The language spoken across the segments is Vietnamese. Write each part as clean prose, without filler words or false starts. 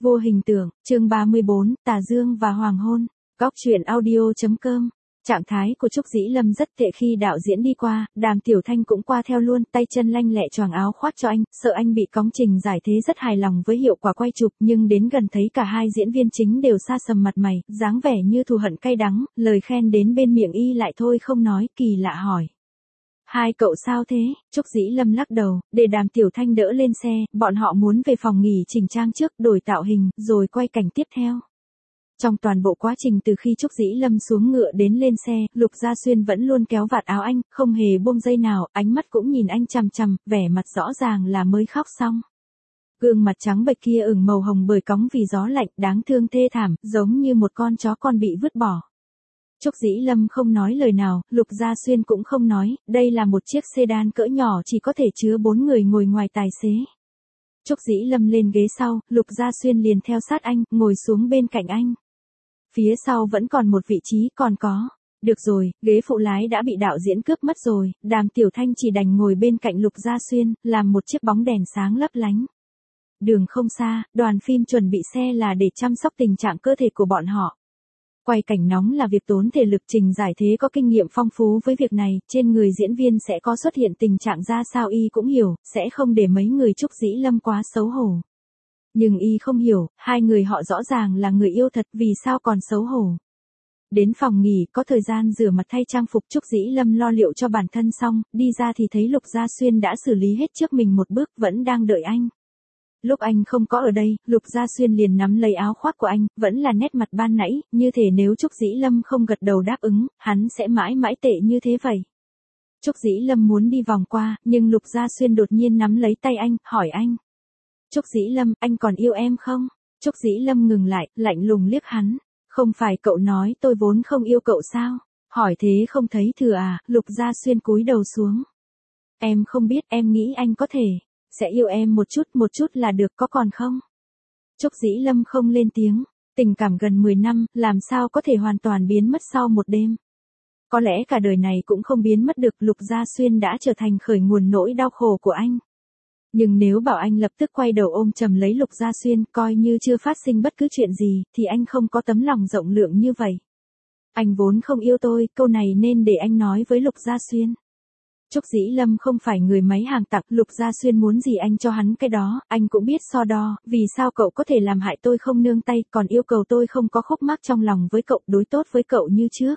Vô hình tượng, chương 34, Tà Dương và Hoàng hôn. Góc truyện audio.com. Trạng thái của Trúc Dĩ Lâm rất tệ khi đạo diễn đi qua, Đàm Tiểu Thanh cũng qua theo luôn, tay chân lanh lẹ choàng áo khoác cho anh, sợ anh bị cóng trình giải thế rất hài lòng với hiệu quả quay chụp, nhưng đến gần thấy cả hai diễn viên chính đều xa sầm mặt mày, dáng vẻ như thù hận cay đắng, lời khen đến bên miệng y lại thôi không nói, kỳ lạ hỏi. Hai cậu sao thế? Trúc Dĩ Lâm lắc đầu, để Đàm Tiểu Thanh đỡ lên xe, bọn họ muốn về phòng nghỉ chỉnh trang trước, đổi tạo hình, rồi quay cảnh tiếp theo. Trong toàn bộ quá trình từ khi Trúc Dĩ Lâm xuống ngựa đến lên xe, Lục Gia Xuyên vẫn luôn kéo vạt áo anh, không hề buông dây nào, ánh mắt cũng nhìn anh chằm chằm, vẻ mặt rõ ràng là mới khóc xong. Gương mặt trắng bệch kia ửng màu hồng bởi cóng vì gió lạnh, đáng thương thê thảm, giống như một con chó con bị vứt bỏ. Trúc Dĩ Lâm không nói lời nào, Lục Gia Xuyên cũng không nói, đây là một chiếc sedan cỡ nhỏ chỉ có thể chứa 4 người ngồi ngoài tài xế. Trúc Dĩ Lâm lên ghế sau, Lục Gia Xuyên liền theo sát anh, ngồi xuống bên cạnh anh. Phía sau vẫn còn một vị trí còn có. Được rồi, ghế phụ lái đã bị đạo diễn cướp mất rồi, Đàm Tiểu Thanh chỉ đành ngồi bên cạnh Lục Gia Xuyên, làm một chiếc bóng đèn sáng lấp lánh. Đường không xa, đoàn phim chuẩn bị xe là để chăm sóc tình trạng cơ thể của bọn họ. Quay cảnh nóng là việc tốn thể lực, Trình Giải Thế có kinh nghiệm phong phú với việc này, trên người diễn viên sẽ có xuất hiện tình trạng ra sao y cũng hiểu, sẽ không để mấy người Trúc Dĩ Lâm quá xấu hổ. Nhưng y không hiểu, hai người họ rõ ràng là người yêu thật, vì sao còn xấu hổ. Đến phòng nghỉ, có thời gian rửa mặt thay trang phục, Trúc Dĩ Lâm lo liệu cho bản thân xong, đi ra thì thấy Lục Gia Xuyên đã xử lý hết trước mình một bước, vẫn đang đợi anh. Lúc anh không có ở đây, Lục Gia Xuyên liền nắm lấy áo khoác của anh, vẫn là nét mặt ban nãy, như thể nếu Trúc Dĩ Lâm không gật đầu đáp ứng, hắn sẽ mãi mãi tệ như thế vậy. Trúc Dĩ Lâm muốn đi vòng qua, nhưng Lục Gia Xuyên đột nhiên nắm lấy tay anh, hỏi anh. Trúc Dĩ Lâm, anh còn yêu em không? Trúc Dĩ Lâm ngừng lại, lạnh lùng liếc hắn. Không phải cậu nói tôi vốn không yêu cậu sao? Hỏi thế không thấy thừa à? Lục Gia Xuyên cúi đầu xuống. Em không biết, em nghĩ anh có thể sẽ yêu em một chút là được, có còn không? Trúc Dĩ Lâm không lên tiếng. Tình cảm gần 10 năm, làm sao có thể hoàn toàn biến mất sau một đêm? Có lẽ cả đời này cũng không biến mất được, Lục Gia Xuyên đã trở thành khởi nguồn nỗi đau khổ của anh. Nhưng nếu bảo anh lập tức quay đầu ôm chầm lấy Lục Gia Xuyên, coi như chưa phát sinh bất cứ chuyện gì, thì anh không có tấm lòng rộng lượng như vậy. Anh vốn không yêu tôi, câu này nên để anh nói với Lục Gia Xuyên. Trúc Dĩ Lâm không phải người máy hàng tặc, Lục Gia Xuyên muốn gì anh cho hắn cái đó, anh cũng biết so đo, vì sao cậu có thể làm hại tôi không nương tay, còn yêu cầu tôi không có khúc mắc trong lòng với cậu, đối tốt với cậu như trước.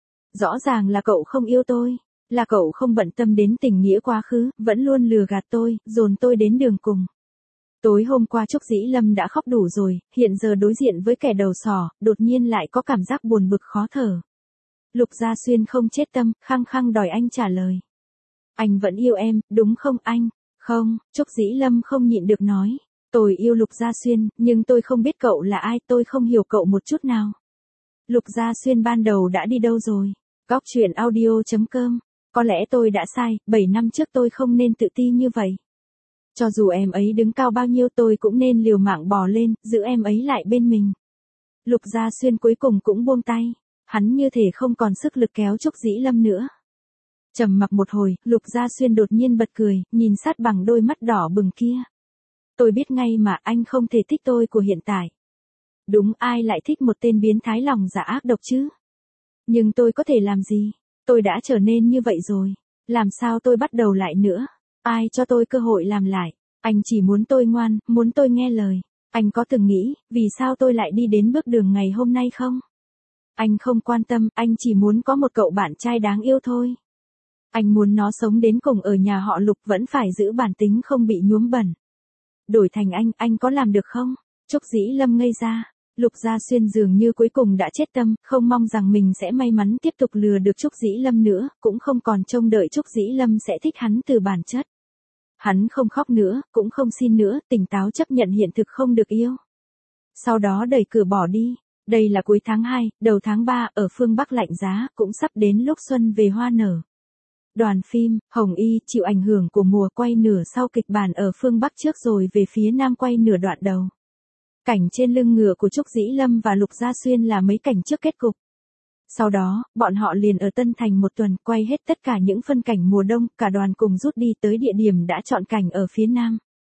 Rõ ràng là cậu không yêu tôi. Là cậu không bận tâm đến tình nghĩa quá khứ, vẫn luôn lừa gạt tôi, dồn tôi đến đường cùng. Tối hôm qua Trúc Dĩ Lâm đã khóc đủ rồi, hiện giờ đối diện với kẻ đầu sỏ, đột nhiên lại có cảm giác buồn bực khó thở. Lục Gia Xuyên không chết tâm, khăng khăng đòi anh trả lời. Anh vẫn yêu em, đúng không anh? Không, Trúc Dĩ Lâm không nhịn được nói. Tôi yêu Lục Gia Xuyên, nhưng tôi không biết cậu là ai, tôi không hiểu cậu một chút nào. Lục Gia Xuyên ban đầu đã đi đâu rồi? Góc truyện audio.com. Có lẽ tôi đã sai, 7 năm trước tôi không nên tự ti như vậy. Cho dù em ấy đứng cao bao nhiêu tôi cũng nên liều mạng bò lên, giữ em ấy lại bên mình. Lục Gia Xuyên cuối cùng cũng buông tay. Hắn như thể không còn sức lực kéo Trúc Dĩ Lâm nữa. Trầm mặc một hồi, Lục Gia Xuyên đột nhiên bật cười, nhìn sát bằng đôi mắt đỏ bừng kia. Tôi biết ngay mà anh không thể thích tôi của hiện tại. Đúng, ai lại thích một tên biến thái lòng dạ ác độc chứ? Nhưng tôi có thể làm gì? Tôi đã trở nên như vậy rồi. Làm sao tôi bắt đầu lại nữa? Ai cho tôi cơ hội làm lại? Anh chỉ muốn tôi ngoan, muốn tôi nghe lời. Anh có từng nghĩ, vì sao tôi lại đi đến bước đường ngày hôm nay không? Anh không quan tâm, anh chỉ muốn có một cậu bạn trai đáng yêu thôi. Anh muốn nó sống đến cùng ở nhà họ Lục, vẫn phải giữ bản tính không bị nhuốm bẩn. Đổi thành anh có làm được không? Trúc Dĩ Lâm ngây ra. Lục Gia Xuyên dường như cuối cùng đã chết tâm, không mong rằng mình sẽ may mắn tiếp tục lừa được Trúc Dĩ Lâm nữa, cũng không còn trông đợi Trúc Dĩ Lâm sẽ thích hắn từ bản chất. Hắn không khóc nữa, cũng không xin nữa, tỉnh táo chấp nhận hiện thực không được yêu. Sau đó đẩy cửa bỏ đi. Đây là cuối tháng 2, đầu tháng 3, ở phương Bắc lạnh giá, cũng sắp đến lúc xuân về hoa nở. Đoàn phim, Hồng Y, chịu ảnh hưởng của mùa quay nửa sau kịch bản ở phương Bắc trước rồi về phía Nam quay nửa đoạn đầu. Cảnh trên lưng ngựa của Trúc Dĩ Lâm và Lục Gia Xuyên là mấy cảnh trước kết cục. Sau đó, bọn họ liền ở Tân Thành một tuần, quay hết tất cả những phân cảnh mùa đông, cả đoàn cùng rút đi tới địa điểm đã chọn cảnh ở phía Nam.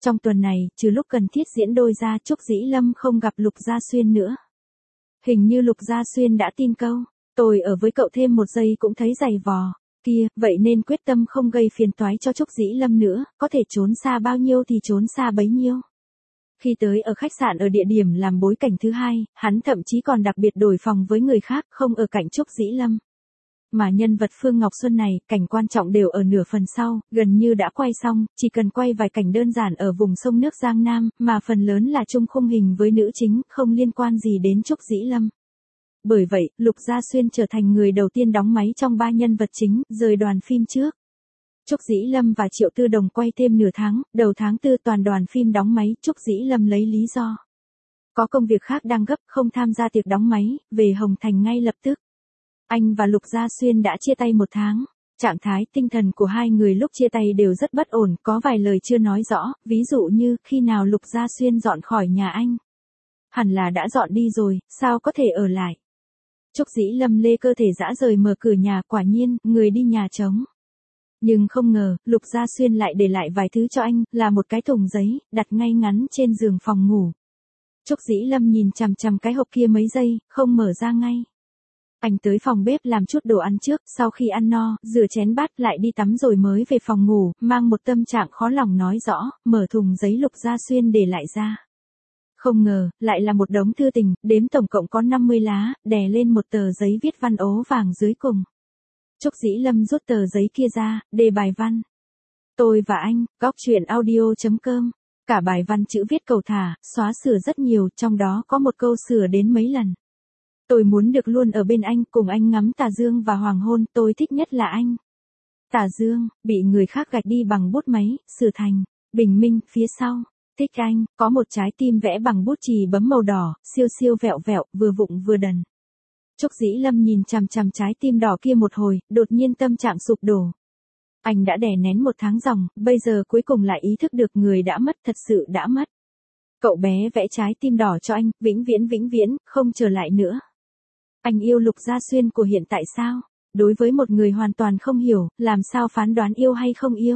Trong tuần này, trừ lúc cần thiết diễn đôi ra, Trúc Dĩ Lâm không gặp Lục Gia Xuyên nữa. Hình như Lục Gia Xuyên đã tin câu, tôi ở với cậu thêm một giây cũng thấy dày vò. Kia, vậy nên quyết tâm không gây phiền toái cho Trúc Dĩ Lâm nữa, có thể trốn xa bao nhiêu thì trốn xa bấy nhiêu. Khi tới ở khách sạn ở địa điểm làm bối cảnh thứ hai, hắn thậm chí còn đặc biệt đổi phòng với người khác, không ở cạnh Trúc Dĩ Lâm. Mà nhân vật Phương Ngọc Xuân này, cảnh quan trọng đều ở nửa phần sau, gần như đã quay xong, chỉ cần quay vài cảnh đơn giản ở vùng sông nước Giang Nam, mà phần lớn là chung khung hình với nữ chính, không liên quan gì đến Trúc Dĩ Lâm. Bởi vậy, Lục Gia Xuyên trở thành người đầu tiên đóng máy trong 3 nhân vật chính, rời đoàn phim trước. Trúc Dĩ Lâm và Triệu Tư Đồng quay thêm nửa tháng, đầu tháng 4 toàn đoàn phim đóng máy, Trúc Dĩ Lâm lấy lý do có công việc khác đang gấp, không tham gia tiệc đóng máy, về Hồng Thành ngay lập tức. Anh và Lục Gia Xuyên đã chia tay 1 tháng. Trạng thái tinh thần của hai người lúc chia tay đều rất bất ổn, có vài lời chưa nói rõ, ví dụ như khi nào Lục Gia Xuyên dọn khỏi nhà anh. Hẳn là đã dọn đi rồi, sao có thể ở lại. Trúc Dĩ Lâm lê cơ thể dã rời mở cửa nhà, quả nhiên, người đi nhà trống. Nhưng không ngờ, Lục Gia Xuyên lại để lại vài thứ cho anh, là một cái thùng giấy, đặt ngay ngắn trên giường phòng ngủ. Trúc Dĩ Lâm nhìn chằm chằm cái hộp kia mấy giây, không mở ra ngay. Anh tới phòng bếp làm chút đồ ăn trước, sau khi ăn no, rửa chén bát lại đi tắm rồi mới về phòng ngủ, mang một tâm trạng khó lòng nói rõ, mở thùng giấy Lục Gia Xuyên để lại ra. Không ngờ, lại là một đống thư tình, đếm tổng cộng có 50 lá, đè lên một tờ giấy viết văn ố vàng dưới cùng. Trúc Dĩ Lâm rút tờ giấy kia ra, đề bài văn. Tôi và anh, góc truyện audio.com. Cả bài văn chữ viết cầu thả, xóa sửa rất nhiều, trong đó có một câu sửa đến mấy lần. Tôi muốn được luôn ở bên anh, cùng anh ngắm tà dương và hoàng hôn, tôi thích nhất là anh. Tà dương, bị người khác gạch đi bằng bút máy, sửa thành, bình minh, phía sau. Thích anh, có một trái tim vẽ bằng bút chì bấm màu đỏ, siêu siêu vẹo vẹo, vừa vụng vừa đần. Trúc Dĩ Lâm nhìn chằm chằm trái tim đỏ kia một hồi, đột nhiên tâm trạng sụp đổ. Anh đã đè nén 1 tháng ròng, bây giờ cuối cùng lại ý thức được người đã mất, thật sự đã mất. Cậu bé vẽ trái tim đỏ cho anh, vĩnh viễn, không trở lại nữa. Anh yêu Lục Gia Xuyên của hiện tại sao? Đối với một người hoàn toàn không hiểu, làm sao phán đoán yêu hay không yêu?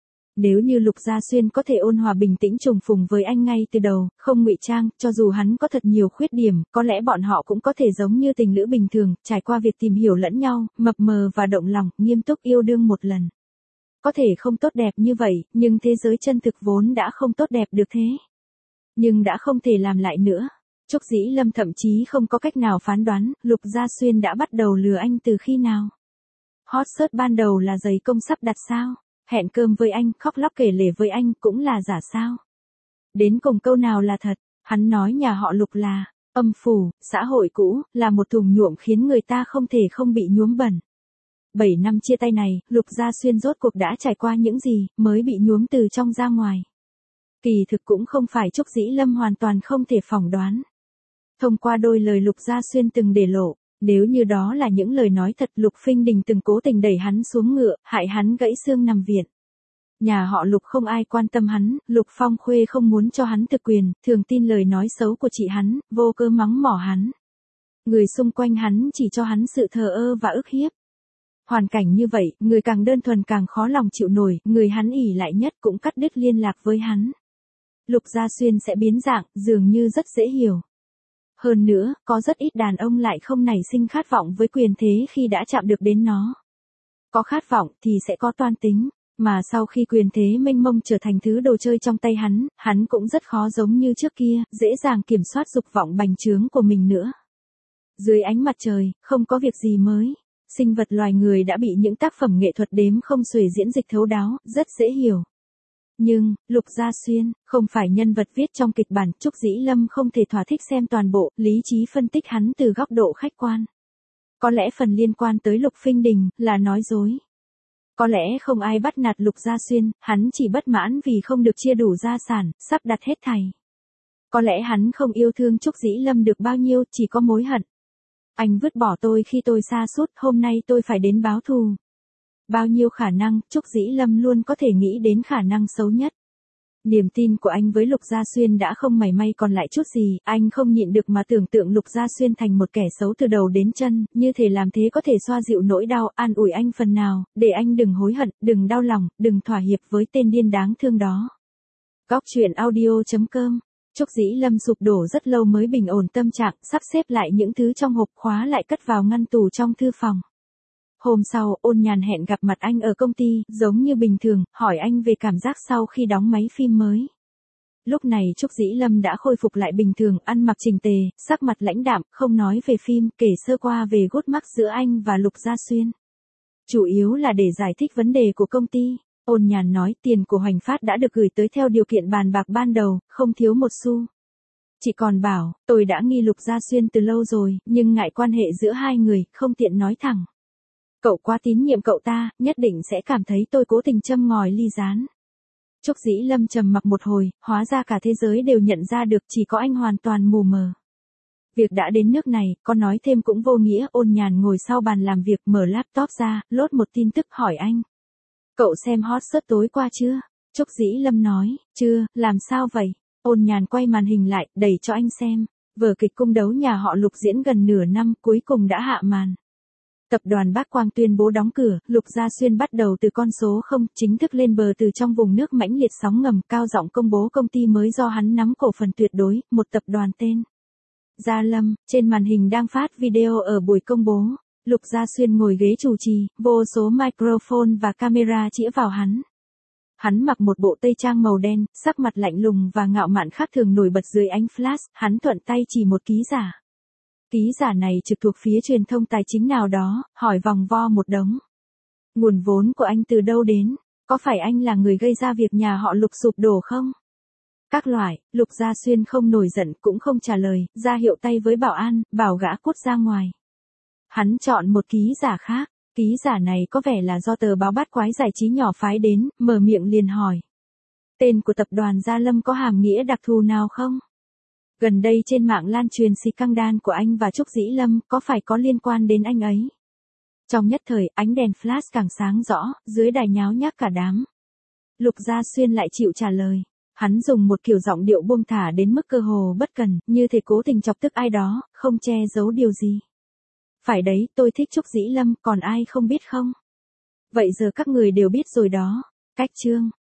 Nếu như Lục Gia Xuyên có thể ôn hòa bình tĩnh trùng phùng với anh ngay từ đầu, không ngụy trang, cho dù hắn có thật nhiều khuyết điểm, có lẽ bọn họ cũng có thể giống như tình lữ bình thường, trải qua việc tìm hiểu lẫn nhau, mập mờ và động lòng, nghiêm túc yêu đương một lần. Có thể không tốt đẹp như vậy, nhưng thế giới chân thực vốn đã không tốt đẹp được thế. Nhưng đã không thể làm lại nữa. Trúc Dĩ Lâm thậm chí không có cách nào phán đoán, Lục Gia Xuyên đã bắt đầu lừa anh từ khi nào. Hot search ban đầu là giày công sắp đặt sao? Hẹn cơm với anh, khóc lóc kể lể với anh, cũng là giả sao? Đến cùng câu nào là thật? Hắn nói nhà họ Lục là âm phủ, xã hội cũ, là một thùng nhuộm khiến người ta không thể không bị nhuốm bẩn. 7 năm chia tay này, Lục Gia Xuyên rốt cuộc đã trải qua những gì, mới bị nhuốm từ trong ra ngoài. Kỳ thực cũng không phải Trúc Dĩ Lâm hoàn toàn không thể phỏng đoán. Thông qua đôi lời Lục Gia Xuyên từng để lộ, nếu như đó là những lời nói thật, Lục Phinh Đình từng cố tình đẩy hắn xuống ngựa, hại hắn gãy xương nằm viện. Nhà họ Lục không ai quan tâm hắn, Lục Phong Khuê không muốn cho hắn thực quyền, thường tin lời nói xấu của chị hắn, vô cớ mắng mỏ hắn. Người xung quanh hắn chỉ cho hắn sự thờ ơ và ức hiếp. Hoàn cảnh như vậy, người càng đơn thuần càng khó lòng chịu nổi, người hắn ỷ lại nhất cũng cắt đứt liên lạc với hắn. Lục Gia Xuyên sẽ biến dạng, dường như rất dễ hiểu. Hơn nữa, có rất ít đàn ông lại không nảy sinh khát vọng với quyền thế khi đã chạm được đến nó. Có khát vọng thì sẽ có toan tính, mà sau khi quyền thế mênh mông trở thành thứ đồ chơi trong tay hắn cũng rất khó giống như trước kia, dễ dàng kiểm soát dục vọng bành trướng của mình nữa. Dưới ánh mặt trời, không có việc gì mới. Sinh vật loài người đã bị những tác phẩm nghệ thuật đếm không xuể diễn dịch thấu đáo, rất dễ hiểu. Nhưng, Lục Gia Xuyên, không phải nhân vật viết trong kịch bản, Trúc Dĩ Lâm không thể thỏa thích xem toàn bộ, lý trí phân tích hắn từ góc độ khách quan. Có lẽ phần liên quan tới Lục Phinh Đình, là nói dối. Có lẽ không ai bắt nạt Lục Gia Xuyên, hắn chỉ bất mãn vì không được chia đủ gia sản, sắp đặt hết thảy. Có lẽ hắn không yêu thương Trúc Dĩ Lâm được bao nhiêu, chỉ có mối hận. Anh vứt bỏ tôi khi tôi sa sút, hôm nay tôi phải đến báo thù. Bao nhiêu khả năng, Trúc Dĩ Lâm luôn có thể nghĩ đến khả năng xấu nhất. Niềm tin của anh với Lục Gia Xuyên đã không mảy may còn lại chút gì, anh không nhịn được mà tưởng tượng Lục Gia Xuyên thành một kẻ xấu từ đầu đến chân, như thể làm thế có thể xoa dịu nỗi đau, an ủi anh phần nào, để anh đừng hối hận, đừng đau lòng, đừng thỏa hiệp với tên điên đáng thương đó. Góc truyện audio.com. Trúc Dĩ Lâm sụp đổ rất lâu mới bình ổn tâm trạng, sắp xếp lại những thứ trong hộp khóa lại cất vào ngăn tủ trong thư phòng. Hôm sau, Ôn Nhàn hẹn gặp mặt anh ở công ty, giống như bình thường, hỏi anh về cảm giác sau khi đóng máy phim mới. Lúc này Trúc Dĩ Lâm đã khôi phục lại bình thường, ăn mặc chỉnh tề, sắc mặt lãnh đạm, không nói về phim, kể sơ qua về gút mắc giữa anh và Lục Gia Xuyên. Chủ yếu là để giải thích vấn đề của công ty. Ôn Nhàn nói tiền của Hoành Phát đã được gửi tới theo điều kiện bàn bạc ban đầu, không thiếu một xu. Chị còn bảo, tôi đã nghi Lục Gia Xuyên từ lâu rồi, nhưng ngại quan hệ giữa hai người, không tiện nói thẳng. Cậu quá tín nhiệm cậu ta, nhất định sẽ cảm thấy tôi cố tình châm ngòi ly gián. Trúc Dĩ Lâm trầm mặc một hồi, hóa ra cả thế giới đều nhận ra được, chỉ có anh hoàn toàn mù mờ. Việc đã đến nước này, có nói thêm cũng vô nghĩa. Ôn Nhàn ngồi sau bàn làm việc, mở laptop ra, lốt một tin tức hỏi anh. Cậu xem hot search tối qua chưa? Trúc Dĩ Lâm nói, chưa, làm sao vậy? Ôn Nhàn quay màn hình lại, đẩy cho anh xem. Vở kịch cung đấu nhà họ Lục diễn gần nửa năm, cuối cùng đã hạ màn. Tập đoàn Bác Quang tuyên bố đóng cửa, Lục Gia Xuyên bắt đầu từ con số 0, chính thức lên bờ từ trong vùng nước mãnh liệt sóng ngầm, cao giọng công bố công ty mới do hắn nắm cổ phần tuyệt đối, một tập đoàn tên Gia Lâm. Trên màn hình đang phát video ở buổi công bố, Lục Gia Xuyên ngồi ghế chủ trì, vô số microphone và camera chĩa vào hắn. Hắn mặc một bộ tây trang màu đen, sắc mặt lạnh lùng và ngạo mạn khác thường nổi bật dưới ánh flash, hắn thuận tay chỉ một ký giả. Ký giả này trực thuộc phía truyền thông tài chính nào đó, hỏi vòng vo một đống. Nguồn vốn của anh từ đâu đến? Có phải anh là người gây ra việc nhà họ Lục sụp đổ không? Các loại. Lục Gia Xuyên không nổi giận cũng không trả lời, ra hiệu tay với bảo an, bảo gã cút ra ngoài. Hắn chọn một ký giả khác. Ký giả này có vẻ là do tờ báo Bát Quái giải trí nhỏ phái đến, mở miệng liền hỏi. Tên của tập đoàn Gia Lâm có hàm nghĩa đặc thù nào không? Gần đây trên mạng lan truyền scandal của anh và Trúc Dĩ Lâm, có phải có liên quan đến anh ấy? Trong nhất thời, ánh đèn flash càng sáng rõ, dưới đài nháo nhác cả đám. Lục Gia Xuyên lại chịu trả lời. Hắn dùng một kiểu giọng điệu buông thả đến mức cơ hồ bất cần, như thể cố tình chọc tức ai đó, không che giấu điều gì. Phải đấy, tôi thích Trúc Dĩ Lâm, còn ai không biết không? Vậy giờ các người đều biết rồi đó. Cách chương.